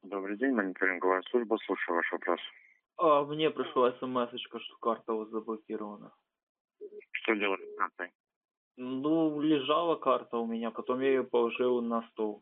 Добрый день, мониторинговая служба, слушаю ваш вопрос. Мне пришла смс-очка, что карта у вас заблокирована. Что делать с картой? Ну, лежала карта у меня, потом я ее положил на стол.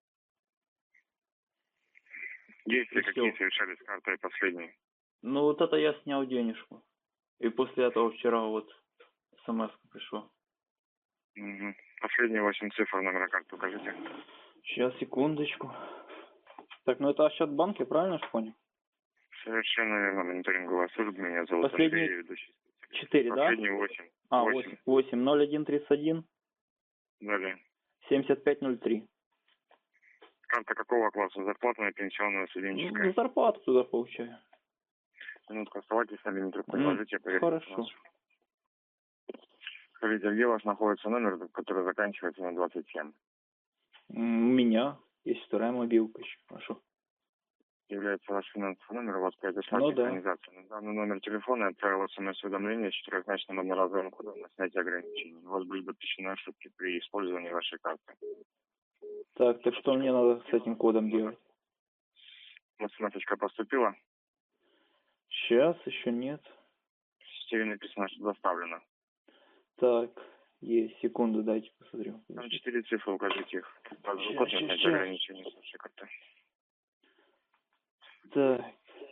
Действия И какие всё. совершали с картой последние? Ну, вот это я снял денежку. И после этого вчера вот смс пришла. Угу. Последние 8 цифр номера карты укажите. Сейчас, секундочку. Так, ну это счет банка, правильно ж понял? Совершенно верно, мониторинговая служба, меня зовут Последние Андрей, ведущий. 4, да? Последние 8. 8. 0131 Далее. 7503. Карта какого класса? Зарплатная, пенсионная, студенческая? Зарплату туда получаю. Минутку оставайтесь на линии, трубку не ложите, я проверю. Хорошо. Скажите, где у вас находится номер, который заканчивается на 27? У меня есть вторая мобилка еще. Хорошо. Является ваш финансовый номер, у вас произошла Ну да. синхронизация. На данный номер телефона отправил смс-уведомление с четырехзначным одноразовым кодом на снятие ограничений. У вас были допущены ошибки при использовании вашей карты. Так что мне надо с этим кодом делать? Смс-очка поступила, Сейчас еще нет. в сетеве написано, что доставлено. Так, есть, секунду, дайте посмотрю. Там 4 цифры, укажите их. Код на Щас. снятие ограничений с вашей карты. Так,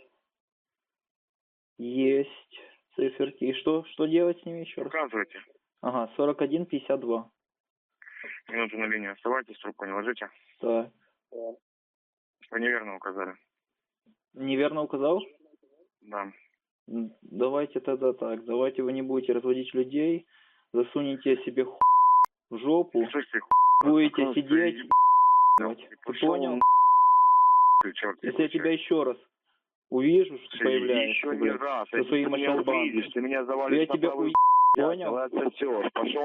есть циферки. И что делать с ними еще раз? Указывайте. Ага, 4152. Минуту на линии оставайтесь, трубку не ложите. Так, Вы неверно указали. неверно указал? Да. Давайте тогда так, давайте вы не будете разводить людей, засунете себе в жопу, Слушайте, будете сидеть, ты понял? Если я тебя еще раз увижу, что появляешься, еще не блядь, раз. со своим увидишь, ты меня завалишь я на тебя правый понял? отсосешь. Пошел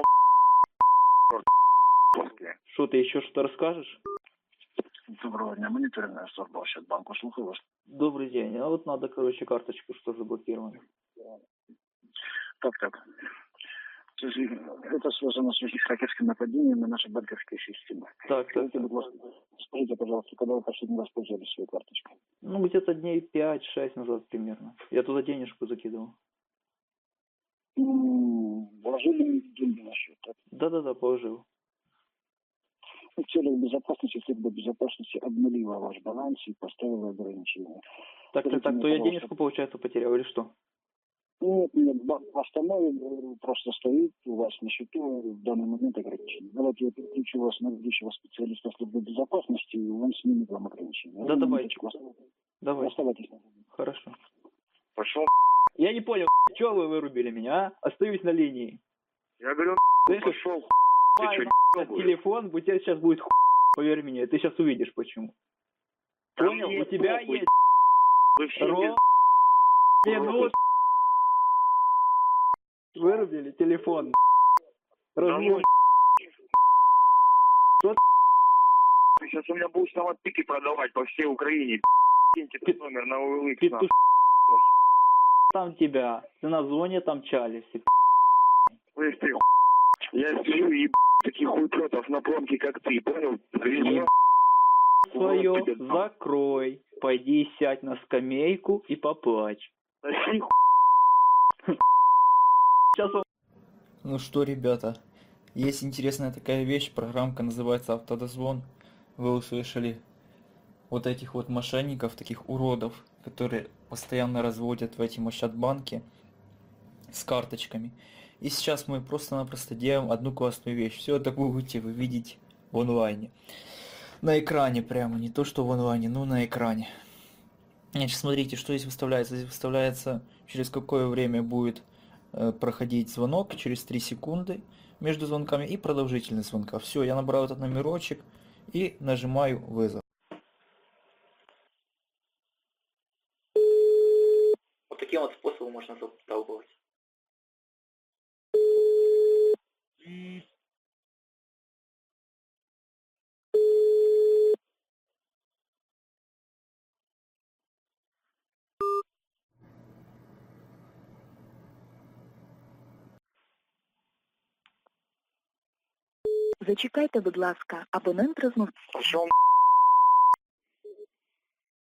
Что, ты еще что-то расскажешь? Доброго дня, мониторинговая служба Ощадбанку, слухаю вас. Добрый день. А вот надо, карточку, что заблокировано. Так. Это связано с хакерским нападением на наши банковские системы. Так. Скажите, пожалуйста, когда вы последний раз пользовались своей карточкой? Ну, где-то дней 5-6 назад примерно. Я туда денежку закидывал. Вложили деньги на счет, так? Да, положил. В целях безопасности, служба безопасности обнулила ваш баланс и поставила ограничения. Так, то я денежку, получается, потерял или что? Нет, банк остановит, просто стоит у вас на счету в данный момент ограничение. Давайте я переключу вас на ведущего специалиста службы безопасности, и он снимет вам ограничения. Да, давайте. Давай. Оставайтесь. Хорошо. Пошел. Я не понял, чего вы вырубили меня, а? Остаюсь на линии. Я говорю, пошел. Телефон, у тебя сейчас будет поверь мне, ты сейчас увидишь почему. Понял? У тебя есть минут. Вырубили телефон. Развод. Ты сейчас у меня будешь там отпики продавать по всей Украине. Киньте этот номер на OLX. Петуш... Там тебя. Ты на зоне там чались. Слышь ты, я сижу и таких хуйпротов на промке, как ты, понял? Свое закрой. Пойди сядь на скамейку и поплачь. Сейчас он... Ну что, ребята, есть интересная такая вещь, программка называется «Автодозвон». Вы услышали вот этих вот мошенников, таких уродов, которые постоянно разводят в эти Ощадбанки с карточками. И сейчас мы просто-напросто делаем одну классную вещь. Все это будете вы видеть в онлайне. На экране прямо, не то что в онлайне, но на экране. Значит, смотрите, что здесь выставляется. Здесь выставляется, через какое время будет проходить звонок, через 3 секунды между звонками и продолжительность звонка. Все, я набрал этот номерочек и нажимаю вызов. Вот таким вот способом можно задолбывать. Зачекайте, будь ласка, абонент розмов... Пошел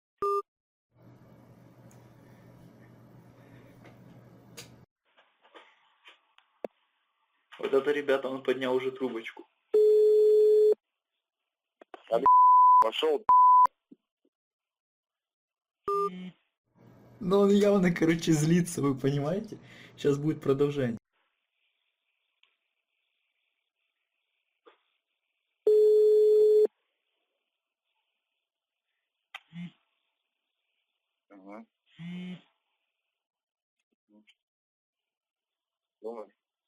Вот это, ребята, он поднял уже трубочку. Пошел. Но он явно, короче, злится, вы понимаете? Сейчас будет продолжение. Ага. Дома.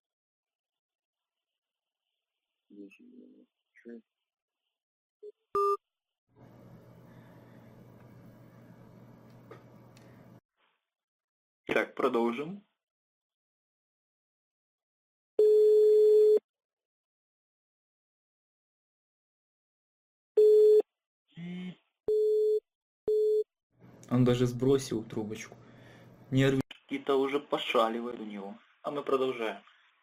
10 минут. Так, продолжим. Он даже сбросил трубочку. Нервы какие-то уже пошаливают у него. А мы продолжаем.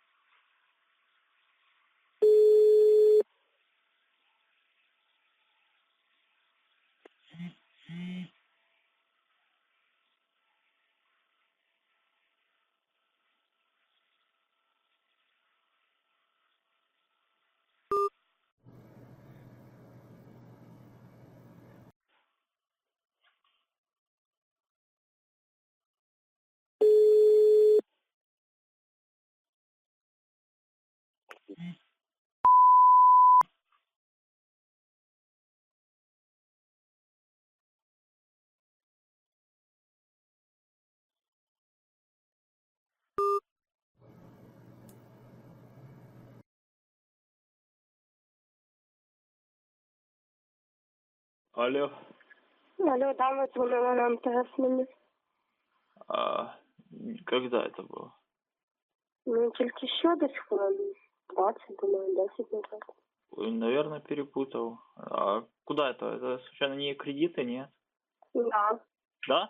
Алло. Алло, да, вы звонили на МТС мені. А когда это было? Ну, тільки що десь хвилин 20, думаю, 10 назад. Ой, наверное, перепутал. А куда это? Это случайно не кредиты, нет? Да. Да?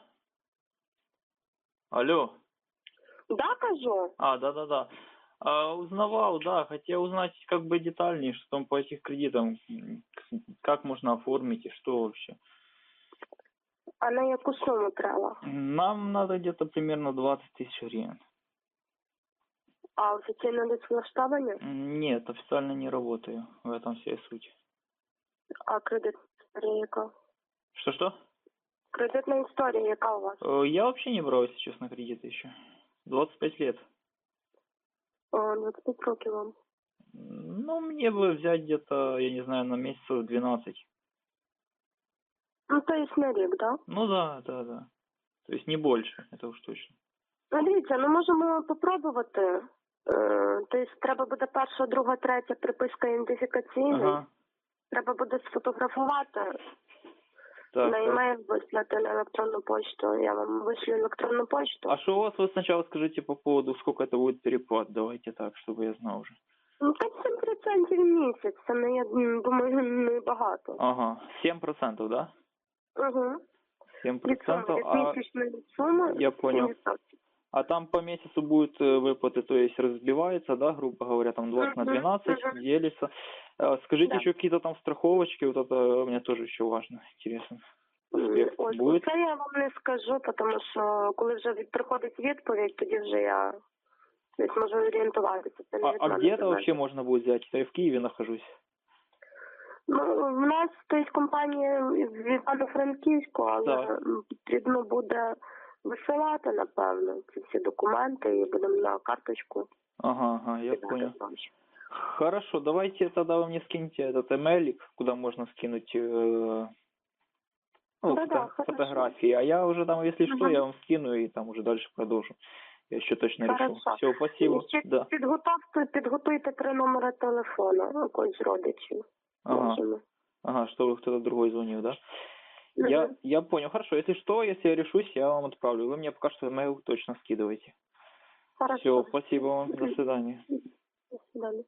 Алло. Да, кажу? Да. Узнавал, да, хотел узнать как бы детальнее, что там по этих кредитам, как можно оформить и что вообще. А на яку суму треба? Нам надо где-то примерно 20 тысяч гривен. А офіційно десь влаштовані? Нет, официально не работаю, в этом вся и суть. А кредитна історія яка? Что-что? Кредитна історія яка у вас? Я вообще не брал, если честно, кредиты еще. 25 лет. О, 25 років вам. Ну, мне бы взять где-то, я не знаю, на месяцев 12. Ну, то есть на рік, да? Ну да. То есть не больше, это уж точно. Ну, дивіться, ну можемо попробувати. Тобто треба буде перша, друга, третя приписка ідентифікаційна. Ага. Треба буде сфотографувати. Так, На email выслать на электронную почту. Я вам вышлю электронную почту. А что у вас, вы сначала скажите по поводу, сколько это будет переплат? Давайте так, чтобы я знал уже. Ну, 5-7% в місяць. Це, не, я думаю, не багато. Ага, 7%, да? Угу. 7%, Від а місячної суми. я понял. 7%. А там по месяцу будут выплаты, то есть разбивается, да, грубо говоря, там 20 на 12 делится. Скажите, Да. еще какие-то там страховочки, вот это мне тоже еще важно, интересно. Аспект Ось, будет? це я вам не скажу, тому що коли вже приходить відповідь, тоді вже я десь можу орієнтуватися. Це не від А мене где это залежить. вообще можно будет взять? Это я в Киеве нахожусь. Ну, в нас, тобто, компанія в Івано-Франківську, але Так. потрібно буде висилати, напевно, ці всі документи і будемо на карточку. Ага, я кидати понял. гроші. Хорошо, давайте тогда вы мне скиньте этот эмейлик, куда можно скинуть Да-да, хорошо. фотографии. А я уже там, если что, Ага. я вам скину и там уже дальше продолжу. Я еще точно решу. Хорошо. Все, спасибо. І ще Да. підготуйте 3 номери телефону якогось з родичів. Ага. Можемо. Ага, чтобы кто-то другой звонил, да? Мгм. Я понял. Хорошо, если что, если я решусь, я вам отправлю. Вы мне пока что email точно скидывайте. Хорошо. Все, спасибо вам. До свидания. До свидания.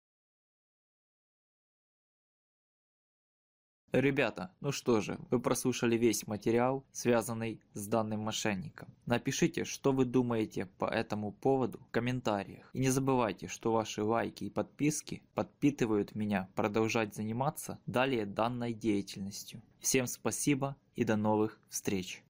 Ребята, ну что же, вы прослушали весь материал, связанный с данным мошенником. Напишите, что вы думаете по этому поводу в комментариях. И не забывайте, что ваши лайки и подписки подпитывают меня продолжать заниматься далее данной деятельностью. Всем спасибо и до новых встреч!